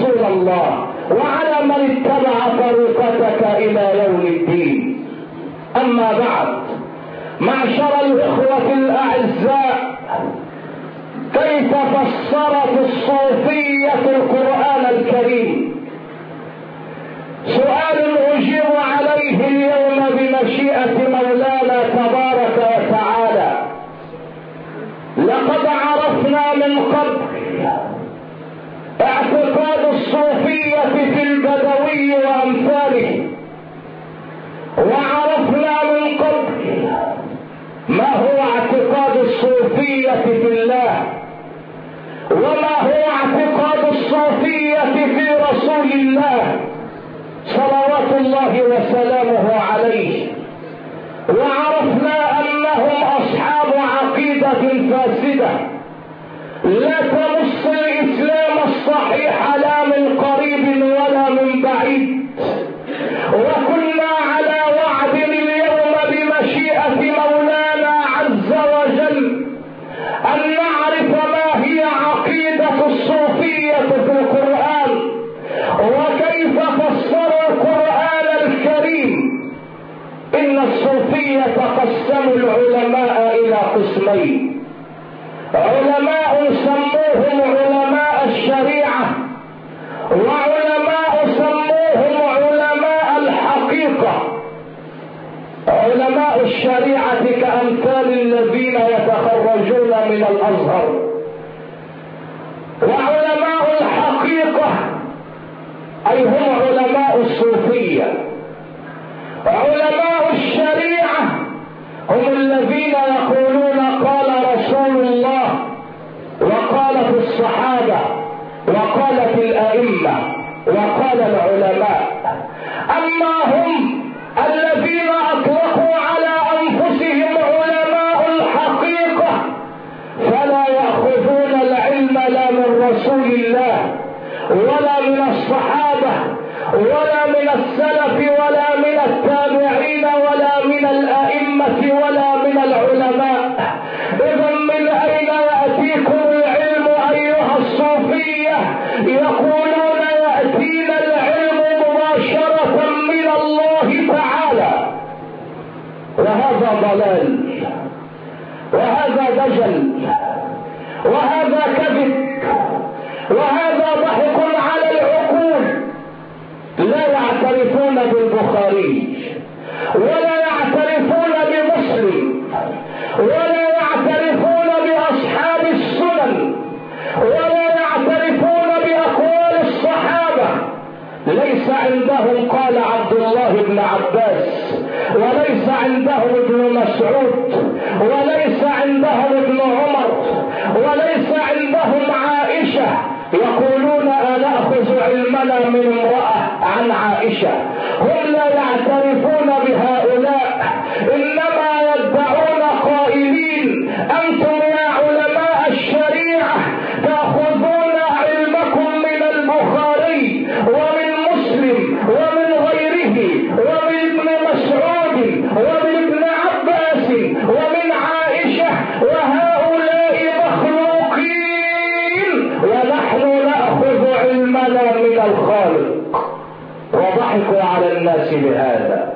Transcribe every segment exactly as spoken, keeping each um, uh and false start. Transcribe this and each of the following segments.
رسول الله وعلى من اتبع طريقتك إلى يوم الدين. أما بعد، معشر الإخوة الأعزاء، كيف فسرت الصوفية القرآن الكريم؟ سؤال أجيب عليه اليوم بمشيئة مولانا تبارك وتعالى. لقد عرفنا من قبل اعتقاد الصوفية في البدوي وأمثاله، وعرفنا من قبل ما هو اعتقاد الصوفية في الله، وما هو اعتقاد الصوفية في رسول الله صلوات الله وسلامه عليه، وعرفنا أنهم أصحاب عقيدة فاسدة لا تمس الإسلام الصحيح لا من قريب ولا من بعيد. وكنا على وعد اليوم بمشيئة مولانا عز وجل أن نعرف ما هي عقيدة الصوفية في القرآن، وكيف فسر القرآن الكريم. إن الصوفية قسموا العلماء إلى قسمين: علماء سموهم علماء الشريعة، وعلماء سموهم علماء الحقيقة. علماء الشريعة كأمثال الذين يتخرجون من الأزهر، وعلماء الحقيقة أي هم علماء الصوفية. علماء الشريعة هم الذين يقولون قال رسول الله، وقالت الصحابة، وقالت الأئمة، وقال العلماء. أما هم الذين أطلقوا على أنفسهم علماء الحقيقة فلا يأخذون العلم لا من رسول الله ولا من الصحابة ولا من السلف ولا من التابعين ولا من الأئمة ولا من العلماء. إذن من أين يأتيكم العلم أيها الصوفية؟ يقولون يأتينا العلم مباشرة من الله تعالى. وهذا ضلال، وهذا دجل، وهذا كذب، وهذا ضحك على العقول. لا يعترفون بالبخاري، ولا يعترفون بمسلم، ولا يعترفون بأصحاب السنن، ولا يعترفون بأقوال الصحابة. ليس عندهم قال عبد الله بن عباس، وليس عندهم ابن مسعود، وليس عندهم ابن عمر، وليس عندهم عائشة. يقولون أنأخذ علمنا من امرأة عن عائشة. هم لا يعترفون بهؤلاء، إنما يدعون قائلين أنتم يا علماء الشريعة تأخذون علمكم من البخاري ومن مسلم ومن غيره ومن ابن مسعود ومن ابن عباس ومن عائشة، وهؤلاء مخلوقين ونحن نأخذ علمنا من الخالق. وضحكوا على الناس بهذا،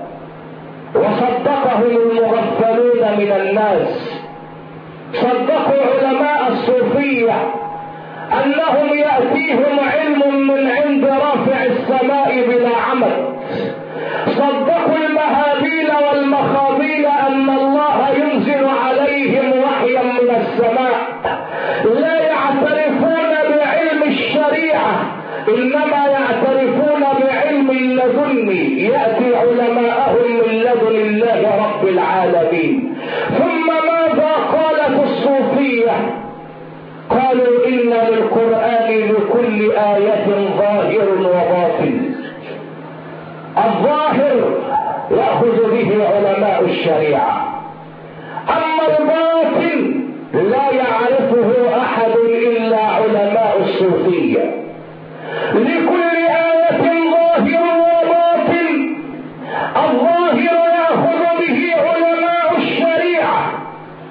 وصدقهم المغفلون من الناس. صدقوا علماء الصوفية أنهم يأتيهم علم من عند رافع السماء بلا عمل. صدقوا المهابيل والمخابيل أن الله ينزل عليهم وحيا من السماء. لا يعترفون بعلم الشريعة، إنما يعترفون بعلم لدني يأتي علماءهم من لدن الله رب العالمين. ثم ماذا قالت الصوفية؟ قالوا إن للقرآن لكل آية ظاهر وباطن. الظاهر يأخذ به علماء الشريعة، أما الباطن لا يعرفه أحد إلا علماء الصوفية. لكل آية ظاهر وباطن. الظاهر يأخذ به علماء الشريعة،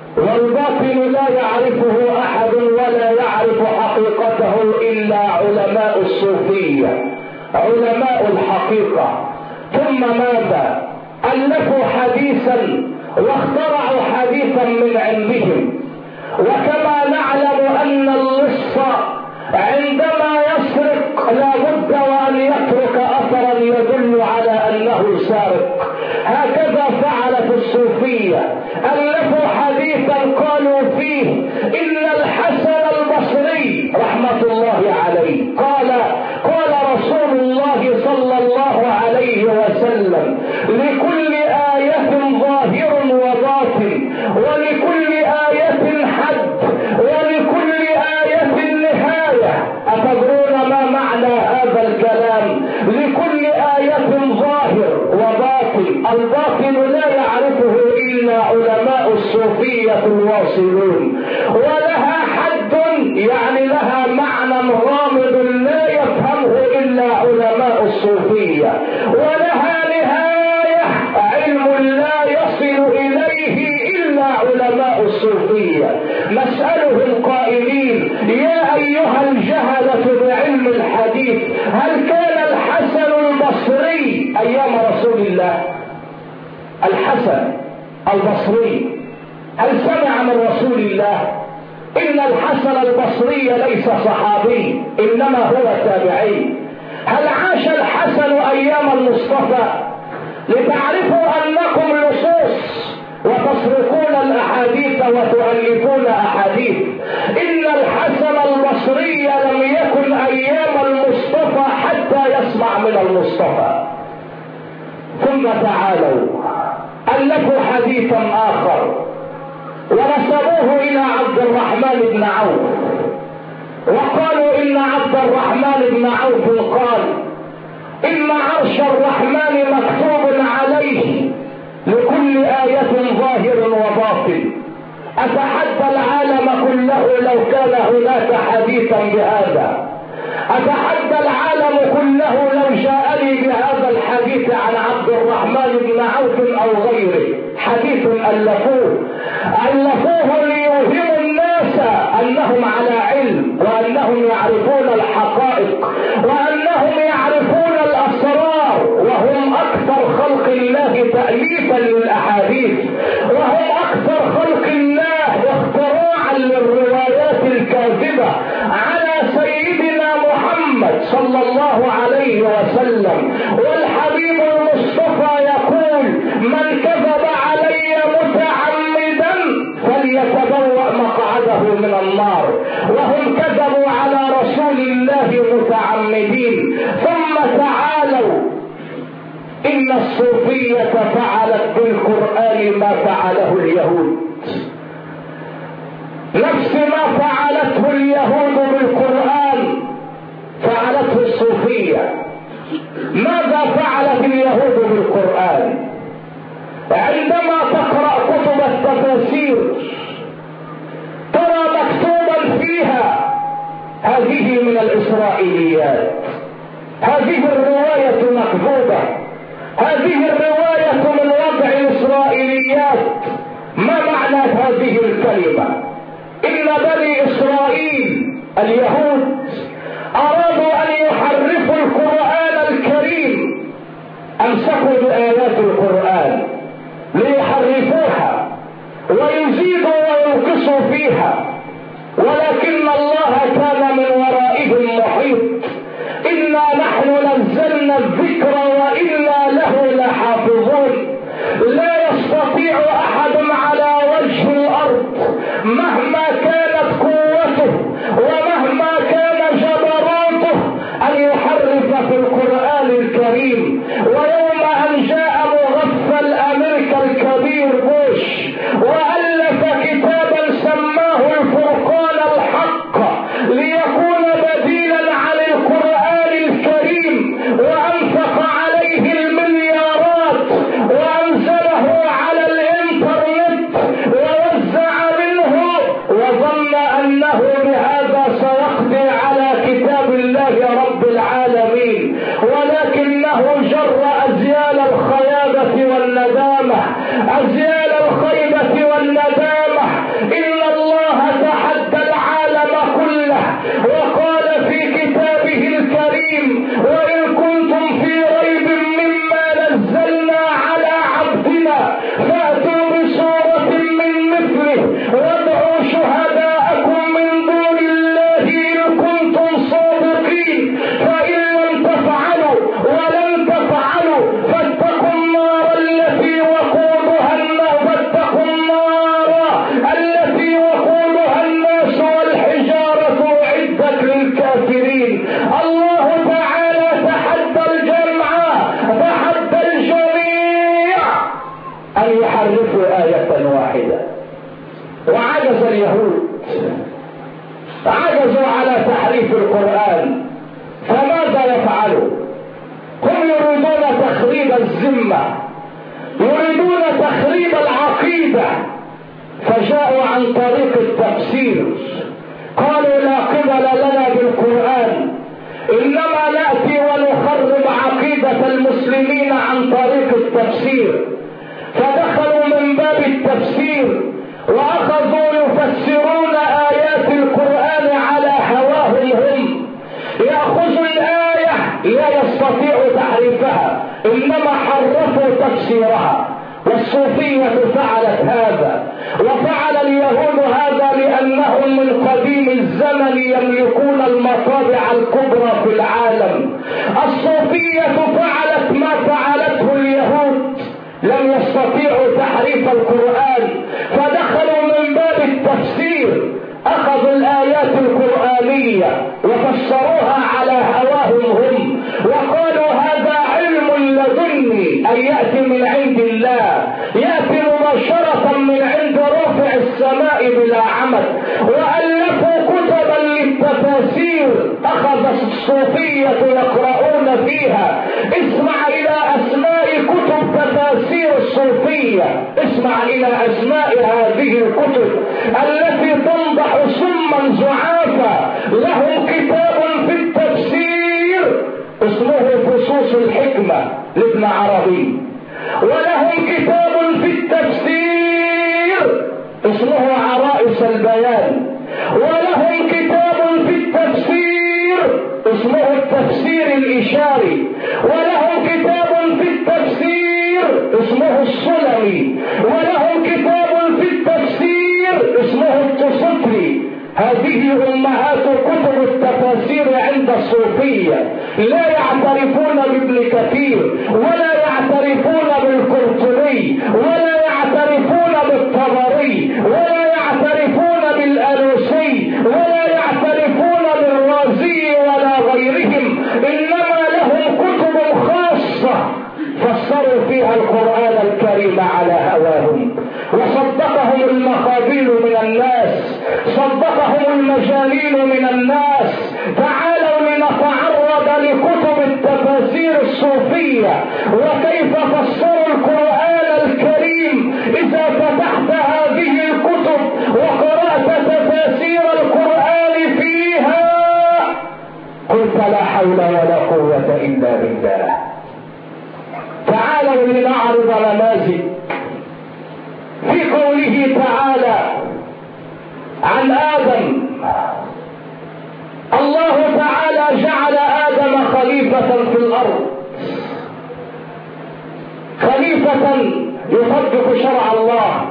والباطن لا يعرفه أحد ولا يعرف حقيقته إلا علماء علماء الصوفية، علماء الحقيقة. ثم ماذا؟ ألفوا حديثا واخترعوا حديثا من عندهم. وكما نعلم أن اللص عندما يسرق لا بد وأن يترك أثرا يدل على أنه سارق، هكذا فعلت الصوفية. ألفوا حديثا قالوا فيه إن الحسن البصري رحمة الله عليه قال قال رسول الله صلى الله عليه وسلم: لكل آية ظاهر وباطن، ولكل آية حد، ولكل آية نهاية. أتدرون ما معنى هذا الكلام؟ لكل آية ظاهر وباطن، الباطن لا يعرفه إلا علماء الصوفية الواصلون، ولها حد يعني لها معنى غامض لا يفهمه إلا علماء الصوفية، ولها نهاية علم لا يصل إليه إلا علماء الصوفية. نسأله القائلين: يا أيها الجهلة بعلم الحديث، هل كان الحسن البصري أيام رسول الله؟ الحسن البصري هل سمع من رسول الله؟ إن الحسن البصري ليس صحابي، إنما هو تابعي. هل عاش الحسن أيام المصطفى؟ لتعرفوا أنكم لصوص وتصرفون الأحاديث وتؤلفون أحاديث. إن الحسن البصري لم يكن أيام المصطفى حتى يسمع من المصطفى. ثم تعالوا ألفوا حديثا آخر ونسبوه إلى عبد الرحمن بن عوف، وقالوا إن عبد الرحمن بن عوف قال: إن عرش الرحمن مكتوب عليه لكل آية ظاهر وباطن. أتحدى العالم كله لو كان هناك حديثا بهذا، أتحدى العالم كله لو جاءني بهذا الحديث عن عبد الرحمن بن عوف أو غيره. حديث ألفوه ألفوه ليوهموا الناس أنهم على علم، وأنهم يعرفون الحقائق، وأنهم يعرفون الأسرار، وهم أكثر خلق الله تأليفا للأحاديث، وهم أكثر خلق الله اختراعا للروايات الكاذبة على سيدنا محمد صلى الله عليه وسلم. والحبيب المصطفى يقول: من كذب علي متعمدا فليتبوأ مقعده من النار. وهم كذبوا على رسول الله متعمدين. ثم تعالوا، إن الصوفية فعلت بالقرآن ما فعله اليهود، نفس ما فعلته اليهود بالقرآن فعلته الصوفية. ماذا فعلت اليهود بالقرآن؟ عندما تقرأ كتب التفاسير ترى مكتوبا فيها: هذه من الإسرائيليات، هذه الرواية مكذوبة، هذه الرواية من وضع الإسرائيليات. ما معنى هذه الكلمة؟ إن بني إسرائيل اليهود أرادوا أن يحرفوا القرآن الكريم، أمسكوا بآيات القرآن ليحرفوها ويزيدوا وينقصوا فيها، ولكن الله كان من ورائهم محيط. إنا نحن نزلنا الذكر وإنا له لحافظون. لا يستطيع أحد على وجه الأرض مهما كانت قوته ومهما كان جبروته أن يحرف في القرآن الكريم. ويوم أن جاء مغفل أمريكا الكبير بوش وألف كتابا سماه الفرقان الحق ليكون بديلا عن القرآن الكريم، وأنفق عليه المليارات وأنزله على الإنترنت ووزع منه، وظن أنه بهذا سيقضي على كتاب الله رب العالمين، ولكنه جر أزيال الخيابة والندامة، أزيال الخيبة والندامة. إن الله تحدى العالم كله وقال في كتابه الكريم وإن كنتم في ريب مما نزلنا على عبدنا فأتوا بسورة من مثله وادعوا شهداءكم من دون الله إن كنتم صادقين فإن لم تفعلوا ولن تفعلوا فاتقوا النار التي وقودها الناس فاتقوا النار التي وقودها الناس والحجارة أعدت للكافرين. الله تعالى تحدى الجمع تحدى الجميع أن يحرفوا آية واحدة، وعجز اليهود عجزوا على تحريف القرآن، فماذا يفعلوا؟ هم يريدون تخريب الذمة، يريدون تخريب العقيدة، فجاءوا عن طريق التفسير. قالوا لا قبل لنا بالقرآن، إنما نأتي ونخرب عقيدة المسلمين عن طريق التفسير. فدخلوا من باب التفسير وأخذوا يفسرون آيات القرآن على هواهم هم. يأخذوا الآية لا يستطيع تحريفها، إنما حرفوا تفسيرها. والصوفية فعلت هذا، وفعل اليهود هذا لأنهم من قديم الزمن يملكون المطابع الكبرى في العالم. الصوفية فعلت ما فعلته اليهود، لم يستطيعوا تحريف القرآن، فدخلوا من باب التفسير، أخذوا الآيات القرآنية وفسروها على هواهم هم، وقالوا هذا علم لدني، أي يأتي من عند الله، يأتي مباشرة من عند رافع السماء بلا عمد. وألفوا كتبا للتفاسير، أخذ الصوفية يقرؤون فيها. اسمع إلى أسماء كتب تفاسير الصوفية، اسمع إلى أسماء هذه الكتب التي تنضح سما زعافا. لهم كتاب في التفسير اسمه فصوص الحكمة لابن عربي، ولهم كتاب في التفسير اسمه عرائس البيان، ولهم كتاب في التفسير اسمه التفسير الإشاري، ولهم كتاب في التفسير اسمه السلمي، ولهم كتاب في التفسير اسمه التسطري. هذه أمهات كتب التفاسير عند الصوفية. لا يعترفون بابن كثير، ولا يعترفون بالقرطبي، ولا يعترفون بالطبري، ولا يعترفون بالألوسي، ولا يعترفون بالرازي ولا غيرهم، إنما لهم كتب خاصة فسروا فيها القرآن الكريم على هواهم. وصدقهم المخابيل من الناس، صدقهم المجانين من الناس. تعالوا لنتعرض لكتب التفاسير الصوفية وكيف فسروا القرآن الكريم. إذا فتحت هذه الكتب وقرأت تفاسير القرآن فيها قلت لا حول ولا قوة إلا بالله. تعالوا لنعرض نماذج في قوله تعالى عن آدم. الله تعالى جعل آدم خليفة في الأرض، خليفة يطبق شرع الله،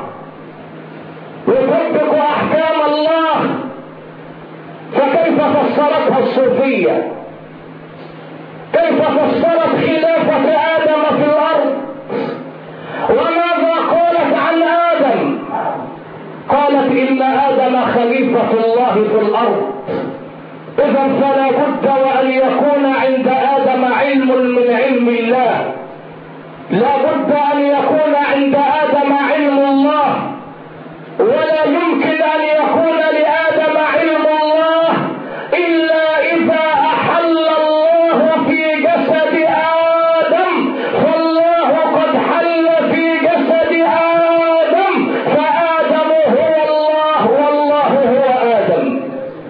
يطبق أحكام الله. فكيف فسرتها الصوفية؟ كيف فسرت خلافة آدم في الأرض؟ وماذا قالت عن آدم؟ قالت إن آدم خليفة الله في الأرض. إذا فلا بد وأن يكون عند آدم علم من علم الله، لا بد أن يكون عند آدم علم الله، ولا يمكن أن يكون لآدم علم الله إلا إذا أحل الله في جسد آدم. فالله قد حل في جسد آدم، فآدم هو الله والله هو آدم.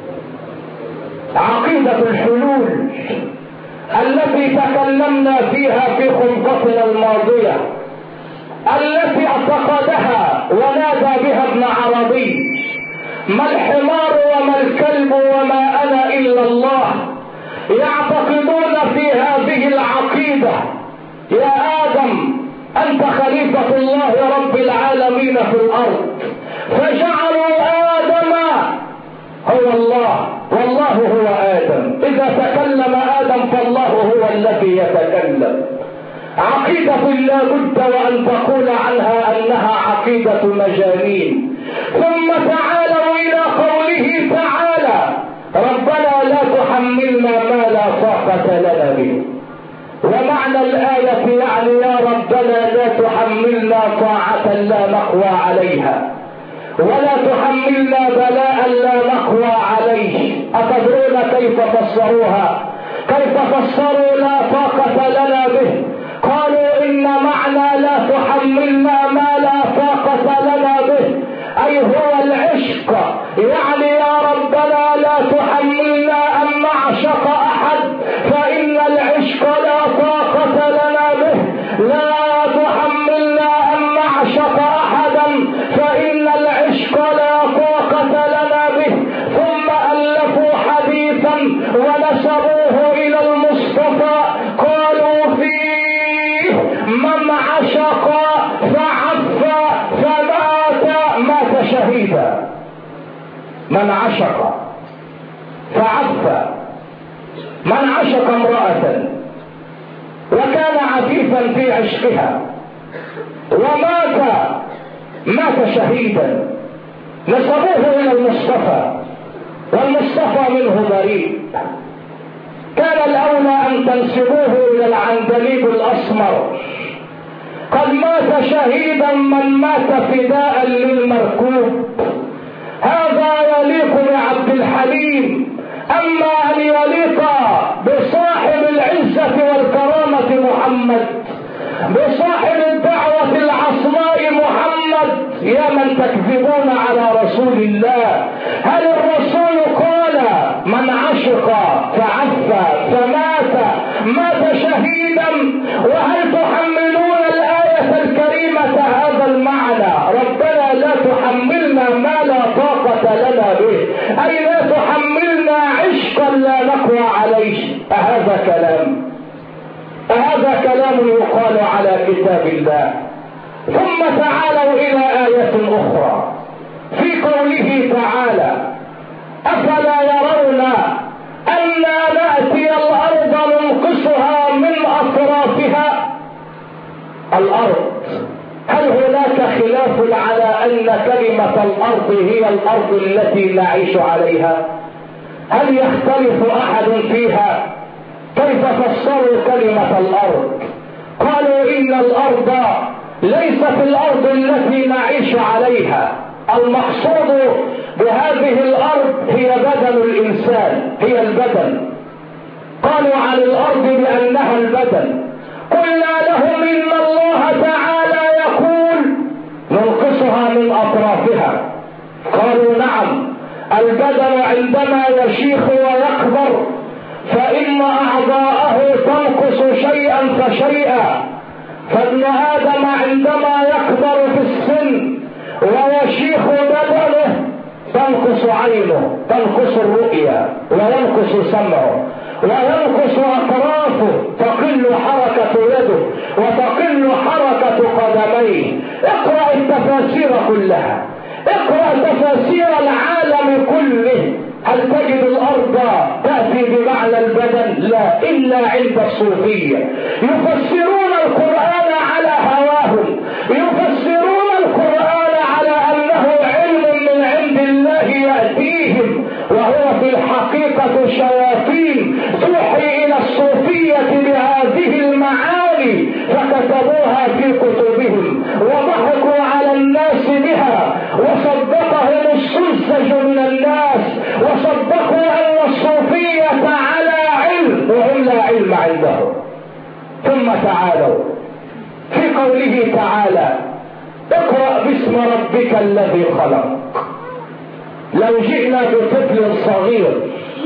عقيدة الحلول التي تكلمنا فيها في خطبتنا الماضية، التي اعتقدها ونادى بها ابن عربي: ما الحمار وما الكلب وما أنا إلا الله. يعتقدون في هذه العقيدة: يا آدم أنت خليفة الله رب العالمين في الأرض، فجعلوا آدم هو الله والله هو آدم. إذا تكلم آدم فالله هو الذي يتكلم. عقيدة لا بد وأن تقول عنها أنها عقيدة مجانين. ثم تعالوا إلى قوله تعالى: ربنا لا تحملنا ما لا طاقة لنا به. ومعنى الآية يعني يا ربنا لا تحملنا طاعة لا نقوى عليها، ولا تحملنا بلاء لا نقوى عليه. أتدرون كيف فسروها؟ كيف فسروا لا طاقة لنا به؟ قالوا إن معنى لا تحملنا ما لا طاقة لنا به أي هو العشق، يعني يا ربنا لا تحملنا أن نعشق أحد فإن العشق لا طاقة لنا به، لا تحملنا أن نعشق أحدا فإن العشق لا طاقة لنا به. ثم ألفوا حديثا ونسبوه إلى المصطفى، قالوا فيه: من عشق فعف فمات مات شهيدا. من عشق فعف، من عشق امرأة وكان عفيفا في عشقها ومات مات شهيدا، نسبوه الى المصطفى والمصطفى منه بريء. كان الاولى ان تنسبوه الى العندليب الاسمر. قد مات شهيدا من مات فداء للمركوب، هذا يليق بعبد الحليم. اما ان يليق بصاحب العزة والكرامة محمد، بصاحب الدعوة العصماء محمد، يا من تكذبون على رسول الله. هل الرسول قال من عشق فعف فمات مات شهيدا؟ وهل تحملون الآية الكريمة هذا المعنى؟ ربنا لا تحملنا ما لا طاقة لنا به، أي لا تحملنا عشقا لا نقوى عليه. أهذا كلام؟ أهذا كلام يقال على كتاب الله؟ ثم تعالوا إلى آية أخرى في قوله تعالى: أفلا يرون أنا نأتي الأرض ننقصها من أطرافها؟ الأرض، هل هناك خلاف على أن كلمة الأرض هي الأرض التي نعيش عليها؟ هل يختلف أحد فيها؟ كيف فسروا كلمة الأرض؟ قالوا إن الأرض ليست الأرض التي نعيش عليها، المقصود بهذه الأرض هي بدن الإنسان، هي البدن. قالوا عن الأرض بأنها البدن. قلنا لهم إن الله تعالى يقول ننقصها من أطرافها. قالوا نعم، البدن عندما يشيخ ويكبر فإن أعضاءه تنقص شيئا فشيئا. فابن آدم عندما يكبر في السن ويشيخ بدنه تنقص عينه، تنقص الرؤيا، وينقص سمعه، وينقص أطرافه، تقل حركة يده وتقل حركة قدميه. اقرأ التفاسير كلها، اقرأ تفاسير العالم كله، هل تجد الأرض تأتي بمعنى البدن؟ لا، إلا عند الصوفية. يفسرون القرآن على هواهم، يفسرون القرآن على أنه علم من عند الله يأتيهم، وهو في الحقيقة شياطين توحي إلى الصوفية بهذه المعاني، فكتبوها في كتبهم وضحكوا على الناس بها، وصدقهم السذج من الناس، وصدقوا أن الصوفية على علم وهم لا علم عندهم. ثم تعالوا في قوله تعالى: اقرأ باسم ربك الذي خلق. لو جئنا بطفل صغير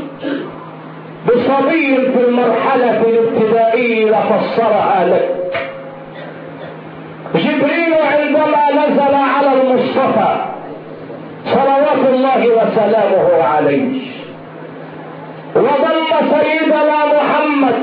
بصبي في المرحلة الابتدائية لفسرها لك. جبريل عندما نزل على المصطفى صلوات الله وسلامه عليه وضم سيدنا محمد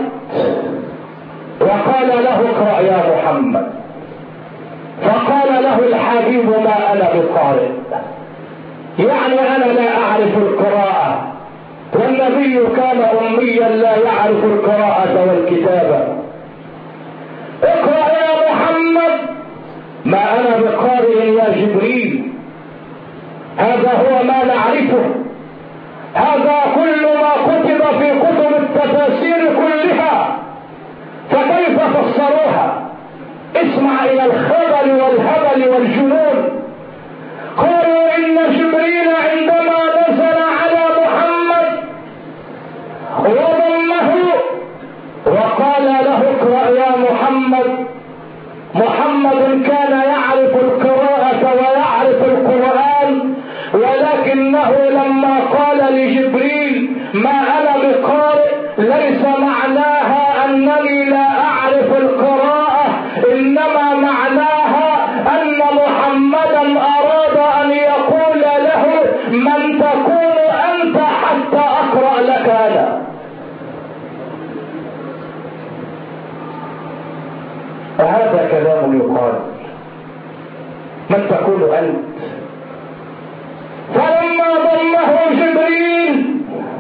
وقال له اقرأ يا محمد، فقال له الحبيب ما انا بقارئ، يعني انا لا اعرف القراءة، والنبي كان اميا لا يعرف القراءة والكتابة. اقرأ يا محمد، ما انا بقارئ يا جبريل، هذا هو ما نعرفه، هذا كل ما كتب في كتب التفاسير كلها، فكيف فسروها؟ اسمع الى الخبل والهبل والجنون. قالوا ان جبريل عندما نزل على محمد وضمه وقال له اقرأ يا محمد، محمد كان يعرف القراءة ويعرف القرآن، ولكنه لما قال لجبريل ما انا بقارئ ليس معناها انني لا اعرف القراءة، انما معناها ان محمدا اراد ان يقول له من تكون انت حتى اقرأ لك انا. وهذا كلام يقال، من تكون انت؟ فلما ضمه جبريل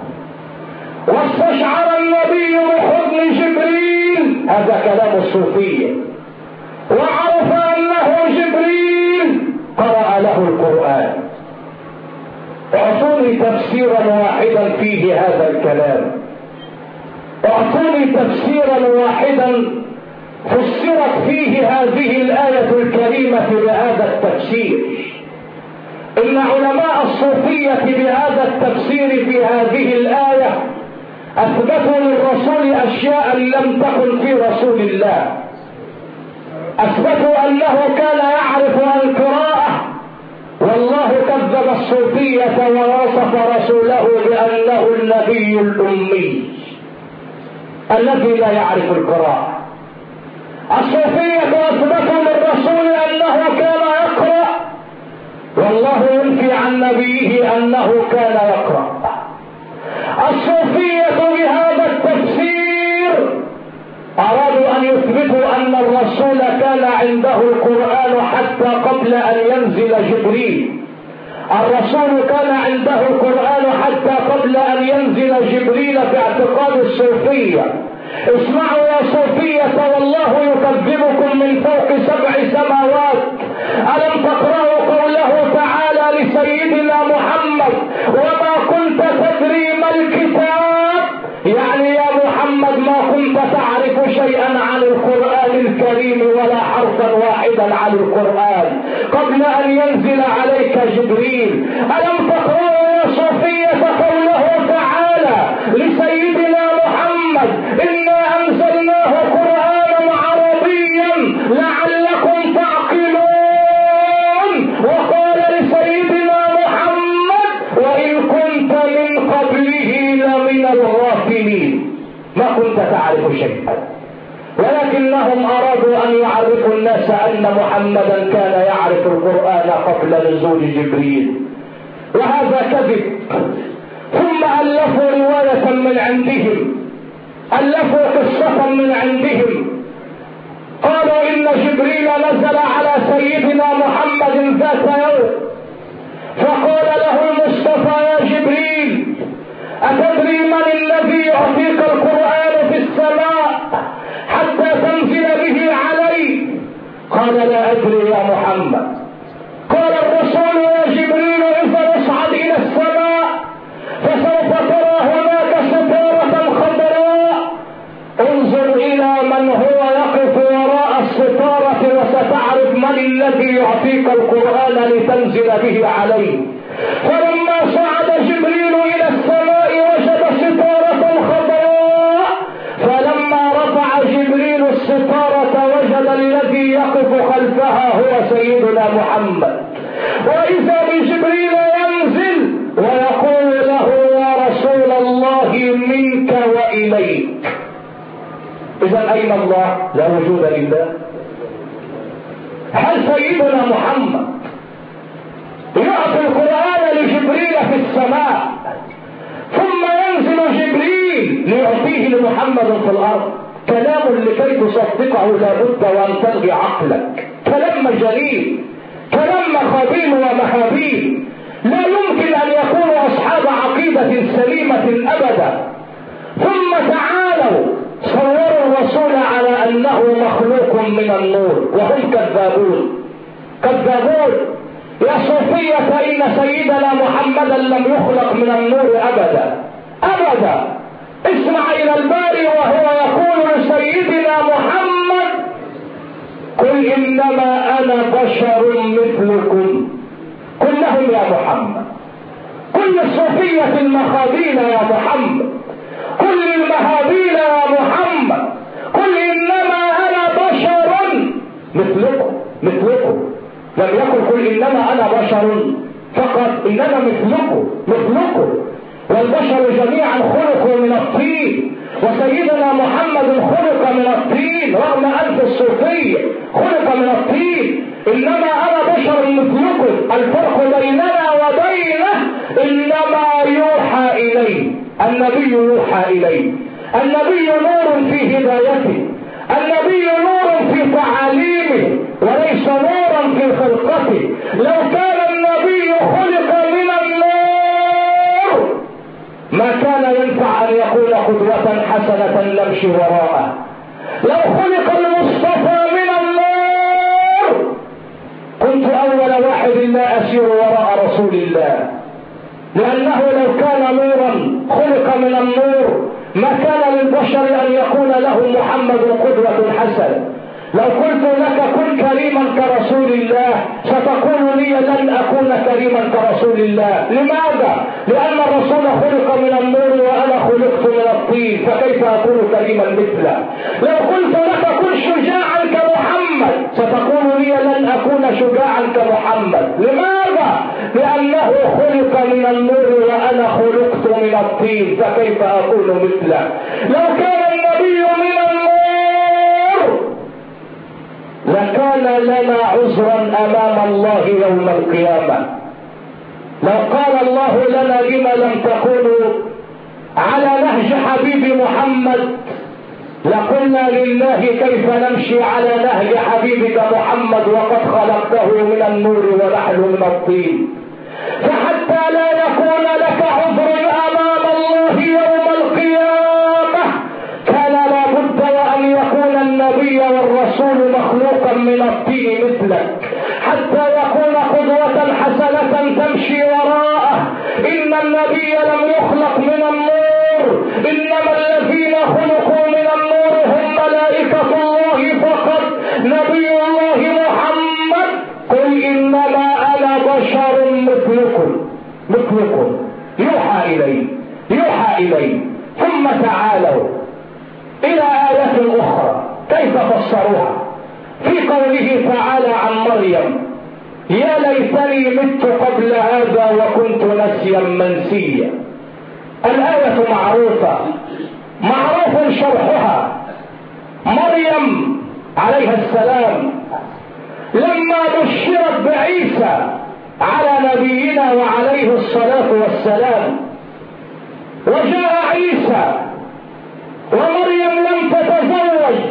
واستشعر النبي بحضن جبريل، هذا كلام الصوفية، وعرف انه جبريل قرأ له القرآن. اعطوني تفسيرا واحدا فيه هذا الكلام، اعطوني تفسيرا واحدا فسرت فيه هذه الآية الكريمة بهذا التفسير. إن علماء الصوفية بهذا التفسير في هذه الآية أثبتوا للرسول أشياء لم تكن في رسول الله. أثبتوا أنه كان يعرف القراءة، والله كذب الصوفية ووصف رسوله بأنه النبي الأمي الذي لا يعرف القراءة. الصوفية أثبتوا للرسول أنه كان يقرأ، والله ينفي عن نبيه أنه كان يقرأ. الصوفية بهذا التفسير أرادوا أن يثبتوا أن الرسول كان عنده القرآن حتى قبل أن ينزل جبريل. الرسول كان عنده القرآن حتى قبل أن ينزل جبريل في اعتقاد الصوفية. اسمعوا يا صوفية، والله يكذبكم من فوق سبع سماوات. ألم تقرأوا قوله تعالى لسيدنا محمد وما كنت تدري ما الكتاب؟ يعني يا محمد ما كنت تعرف شيئا عن القرآن الكريم ولا حرفا واحدا عن القرآن قبل أن ينزل عليك جبريل. ألم تقرأوا يا صوفية قوله تعالى لسيدنا محمد إنا أنزلناه قرآنا عربيا لعلكم تعقلون، وقال لسيدنا محمد وإن كنت من قبله لمن الغافلين. ما كنت تعرف شيئا، ولكنهم أرادوا أن يعرفوا الناس أن محمدا كان يعرف القرآن قبل نزول جبريل، وهذا كذب. ثم ألفوا رواية من عندهم، ألفوا قصة من عندهم، قالوا إن جبريل نزل على سيدنا محمد ذات يوم فقال له المصطفى يا جبريل أتدري من الذي يعطيك القرآن في السماء حتى تنزل به علي؟ قال لا أدري يا محمد. قال الرسول يا جبريل إذا اصعد إلى السماء فسوف ترى هناك ستارة خضراء، انظر إلى من هو يقف وراء الستارة وستعرف من الذي يعطيك القرآن لتنزل به عليه. فلما صعد جبريل إلى السماء وجد ستارة خضراء، فلما رفع جبريل الستارة وجد الذي يقف خلفها هو سيدنا محمد، وإذا بجبريل ينزل ويقول له يا رسول الله منك وإليك. إذا أين الله؟ لا وجود لله. هل سيدنا محمد يعطي القرآن لجبريل في السماء ثم ينزل جبريل ليعطيه لمحمد في الارض. كلام لكي تصدقه لابد وان تلغي عقلك، كلام مجانين، كلام مخابيل ومهابيل، لا يمكن ان يكونوا اصحاب عقيدة سليمة ابدا. ثم تعالوا صوروا الرسول على انه مخلوق من النور وهم كذابون كذابون. يا صوفية ان سيدنا محمدا لم يخلق من النور ابدا ابدا. اسمع الى الباري وهو يقول لسيدنا محمد: قل انما انا بشر مثلكم. قل لهم يا محمد، كل الصوفية المخابيل يا محمد، كل المهابيل يا محمد، قل انما انا بشر مثلكم مثلكم. لم يقل قل انما انا بشر فقط، انما مثلكم مثلكم. والبشر جميعا خلقوا من الطين، وسيدنا محمد خلق من الطين رغم انف الصوفية خلق من الطين. انما انا بشر مثلكم، الفرق بيننا وبينه انما يوحى اليه. النبي يوحى اليه، النبي نور في هدايته، النبي نور في تعاليمه وليس نورا في خلقته. لو كان النبي خلق من النور ما كان ينفع ان يكون قدوة حسنة نمشي وراءه. لو خلق المصطفى من النور كنت اول واحد لا اسير وراء رسول الله، لانه لو كان نورا خلق من النور ما كان للبشر ان يكون له محمد قدوة حسنة. لو قلت لك كن كريما كرسول الله ستقول لي لن اكون كريما كرسول الله. لماذا؟ لان الرسول خلق من النور وانا خلقت من الطين، فكيف اكون كريما مثله؟ لو قلت لك كن شجاعا كمحمد ستقول لي لن اكون شجاعا كمحمد. لماذا؟ لانه خلق من النور وانا خلقت من الطين، فكيف اكون مثله؟ لو كان النبي من النور لكان لنا عذرا امام الله يوم القيامة. لو قال الله لنا لما لم تكونوا على نهج حبيب محمد لقلنا لله كيف نمشي على نهج حبيبك محمد وقد خلقته من النور ونحن من الطين. فحتى لا يكون لك عذر امام الله يوم القيامة كان لابد وان يكون النبي والرسول مخلوقا من الطين مثلك حتى يكون قدوة حسنة تمشي وراءه. ان النبي لم يخلق من النور، انما الذين خلقوا من النور هم ملائكة الله فقط. نبي الله محمد قل انما انا بشر مثلكم مثلكم يوحى الي يوحى الي. ثم تعالوا الى آية اخرى كيف فسروها في قوله تعالى عن مريم: يا ليتني مت قبل هذا وكنت نسيا منسيا. الآية معروفة معروف شرحها. مريم عليها السلام لما بشرت بعيسى على نبينا وعليه الصلاة والسلام وجاء عيسى ومريم لم تتزوج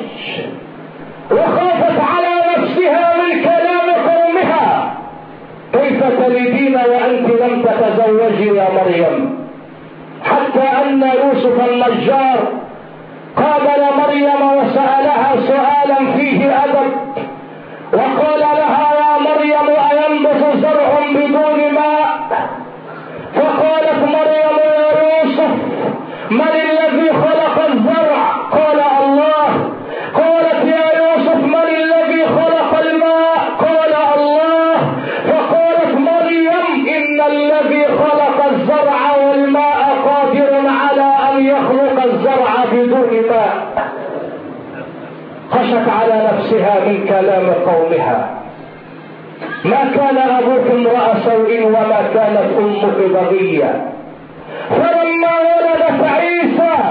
وخافت على نفسها من كلام قومها: كيف تلدين وأنت لم تتزوجي يا مريم؟ حتى أن يوسف النجار قابل مريم وسألها سؤالا فيه أدب وقال لها: يا مريم أينبت زرع بدون ماء؟ فقالت مريم: يا يوسف من الذي خلق الزرع؟ قال: الله. قالت: يا يوسف من الذي خلق الماء؟ قال: الله. فقالت مريم: إن الذي خلق الزرع والماء قادر على أن يخلق الزرع بدون ماء. خشت على نفسها من كلام قومها. ما كان أبوك امرأ سوء وما كانت أمك بغية. فلما ولدت عيسى